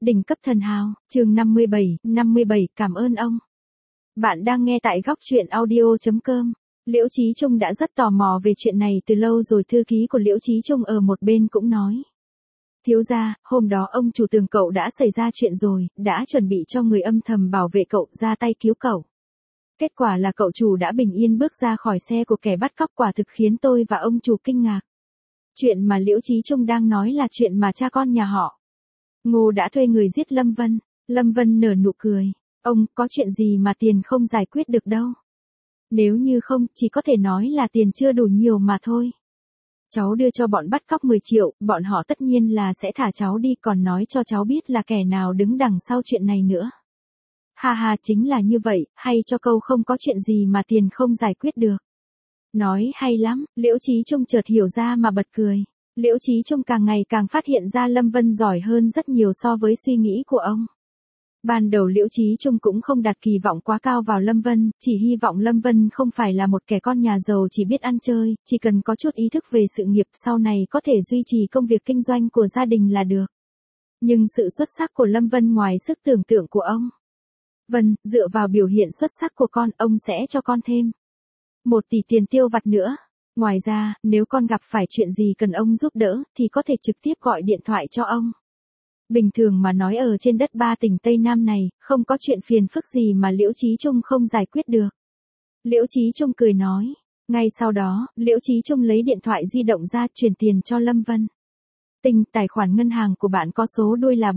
Đỉnh cấp thần hào, chương 57, cảm ơn ông. Bạn đang nghe tại góc truyện audio.com. Liễu Chí Trung đã rất tò mò về chuyện này từ lâu rồi. Thư ký của Liễu Chí Trung ở một bên cũng nói. Thiếu gia, hôm đó ông chủ tưởng cậu đã xảy ra chuyện rồi, đã chuẩn bị cho người âm thầm bảo vệ cậu ra tay cứu cậu. Kết quả là cậu chủ đã bình yên bước ra khỏi xe của kẻ bắt cóc, quả thực khiến tôi và ông chủ kinh ngạc. Chuyện mà Liễu Chí Trung đang nói là chuyện mà cha con nhà họ Ngô đã thuê người giết Lâm Vân. Lâm Vân nở nụ cười. Ông, có chuyện gì mà tiền không giải quyết được đâu. Nếu như không, chỉ có thể nói là tiền chưa đủ nhiều mà thôi. Cháu đưa cho bọn bắt cóc 10 triệu, bọn họ tất nhiên là sẽ thả cháu đi, còn nói cho cháu biết là kẻ nào đứng đằng sau chuyện này nữa. Ha ha, chính là như vậy, hay cho câu không có chuyện gì mà tiền không giải quyết được. Nói hay lắm, Liễu Chí Trung chợt hiểu ra mà bật cười. Liễu Chí Trung càng ngày càng phát hiện ra Lâm Vân giỏi hơn rất nhiều so với suy nghĩ của ông. Ban đầu Liễu Chí Trung cũng không đặt kỳ vọng quá cao vào Lâm Vân, chỉ hy vọng Lâm Vân không phải là một kẻ con nhà giàu chỉ biết ăn chơi, chỉ cần có chút ý thức về sự nghiệp sau này có thể duy trì công việc kinh doanh của gia đình là được. Nhưng sự xuất sắc của Lâm Vân ngoài sức tưởng tượng của ông. Vân, dựa vào biểu hiện xuất sắc của con, ông sẽ cho con thêm 1 tỷ tiền tiêu vặt nữa. Ngoài ra, nếu con gặp phải chuyện gì cần ông giúp đỡ, thì có thể trực tiếp gọi điện thoại cho ông. Bình thường mà nói ở trên đất 3 tỉnh Tây Nam này, không có chuyện phiền phức gì mà Liễu Chí Trung không giải quyết được. Liễu Chí Trung cười nói. Ngay sau đó, Liễu Chí Trung lấy điện thoại di động ra chuyển tiền cho Lâm Vân. Tình, tài khoản ngân hàng của bạn có số đuôi là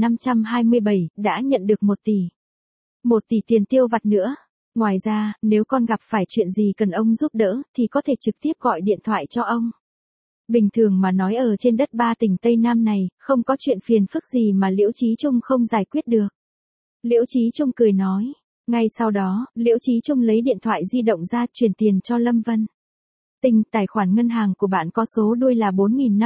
4527, đã nhận được 1 tỷ. 1 tỷ tiền tiêu vặt nữa. Ngoài ra, nếu con gặp phải chuyện gì cần ông giúp đỡ, thì có thể trực tiếp gọi điện thoại cho ông. Bình thường mà nói ở trên đất 3 tỉnh Tây Nam này, không có chuyện phiền phức gì mà Liễu Chí Trung không giải quyết được. Liễu Chí Trung cười nói. Ngay sau đó, Liễu Chí Trung lấy điện thoại di động ra chuyển tiền cho Lâm Vân. Tình, tài khoản ngân hàng của bạn có số đuôi là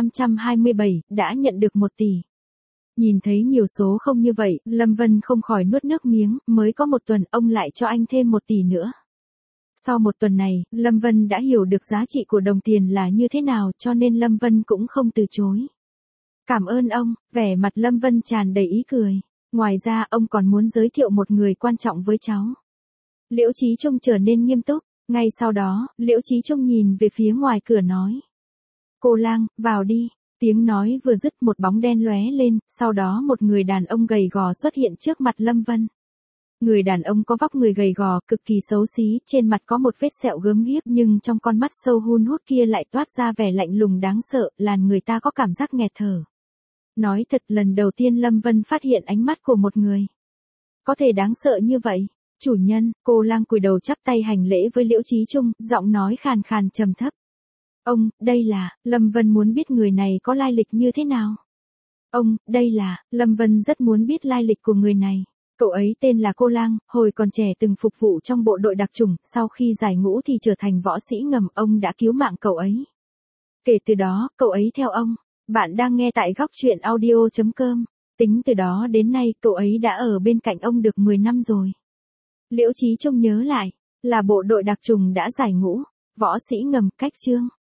4527, đã nhận được 1 tỷ. Nhìn thấy nhiều số không như vậy, Lâm Vân không khỏi nuốt nước miếng, mới có 1 tuần ông lại cho anh thêm 1 tỷ nữa. Sau 1 tuần này, Lâm Vân đã hiểu được giá trị của đồng tiền là như thế nào, cho nên Lâm Vân cũng không từ chối. Cảm ơn ông, vẻ mặt Lâm Vân tràn đầy ý cười. Ngoài ra ông còn muốn giới thiệu một người quan trọng với cháu. Liễu Chí Trung trở nên nghiêm túc. Ngay sau đó, Liễu Chí Trung nhìn về phía ngoài cửa nói. Cô Lang, vào đi. Tiếng nói vừa dứt, một bóng đen lóe lên, sau đó một người đàn ông gầy gò xuất hiện trước mặt Lâm Vân. Người đàn ông có vóc người gầy gò, cực kỳ xấu xí, trên mặt có một vết sẹo gớm ghiếc, nhưng trong con mắt sâu hun hút kia lại toát ra vẻ lạnh lùng đáng sợ, làm người ta có cảm giác nghẹt thở. Nói thật, lần đầu tiên Lâm Vân phát hiện ánh mắt của một người có thể đáng sợ như vậy. Chủ nhân, cô Lang cúi đầu chắp tay hành lễ với Liễu Chí Trung, giọng nói khàn khàn trầm thấp. Ông, đây là, Lâm Vân muốn biết người này có lai lịch như thế nào. Ông, đây là, Lâm Vân rất muốn biết lai lịch của người này. Cậu ấy tên là Cô Lang, hồi còn trẻ từng phục vụ trong bộ đội đặc chủng, sau khi giải ngũ thì trở thành võ sĩ ngầm, ông đã cứu mạng cậu ấy. Kể từ đó, cậu ấy theo ông. Bạn đang nghe tại góc truyện audio.com. Tính từ đó đến nay, cậu ấy đã ở bên cạnh ông được 10 năm rồi. Liễu Chí Trung nhớ lại, là bộ đội đặc chủng đã giải ngũ, võ sĩ ngầm, cách chương.